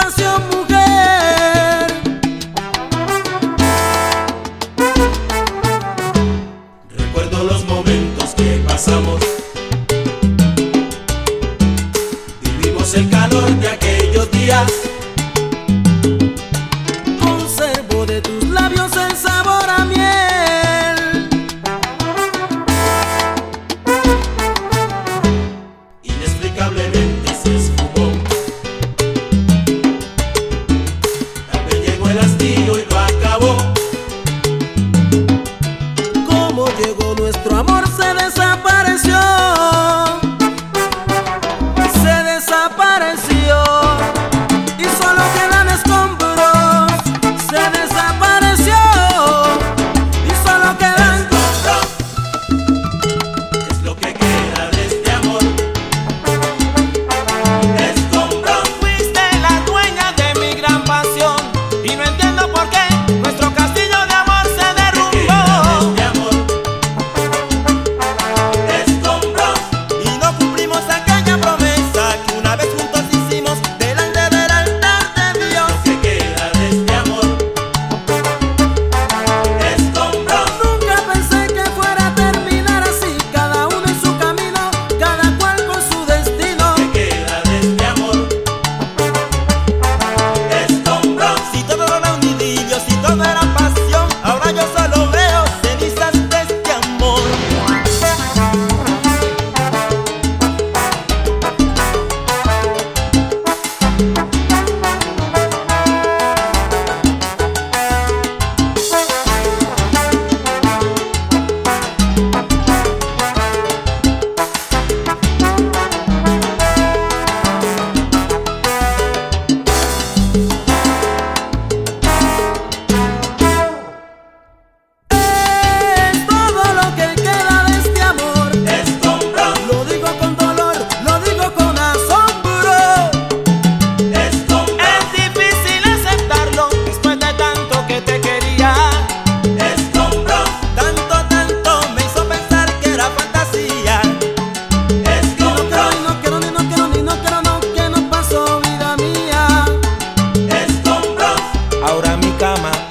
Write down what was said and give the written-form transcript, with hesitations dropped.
pasión, mujer. Recuerdo los momentos que pasamos, vivimos el calor de aquellos días. Conservo de tus labios el sabor a miel. Inexplicablemente se esfumó. Tal vez llegó el hastío y lo acabó. Como llegó nuestro amor se desapareció. Se desapareció. Y solo quedan escombros. Se desapareció. Y solo quedan Escombros es lo que queda de este amor. Escombros. Fuiste la dueña de mi gran pasión y no entiendo por qué nuestro castillo de amor se derrumbó. Queda de este amor. Escombros. Y no cumplimos aquella promesa que una vez juntos hicimos delante del altar de Dios. Que queda de este amor. Escombros. Nunca pensé que fuera a terminar así, cada uno en su camino, cada cual con su destino. Que queda de este amor. Escombros. Si todo era un idilio, si todo era pasión, ahora yo solo veo cenizas de este amor. Es todo lo que queda de este amor. Escombros. Lo digo con dolor, lo digo con asombro. Escombros. Es difícil aceptarlo después de tanto que te quería. Escombros. Tanto me hizo pensar que era fantasía. Escombros. No quiero, ni no quiero, ni no quiero, no, que no pasó, vida mía. Escombros. Ahora mi cama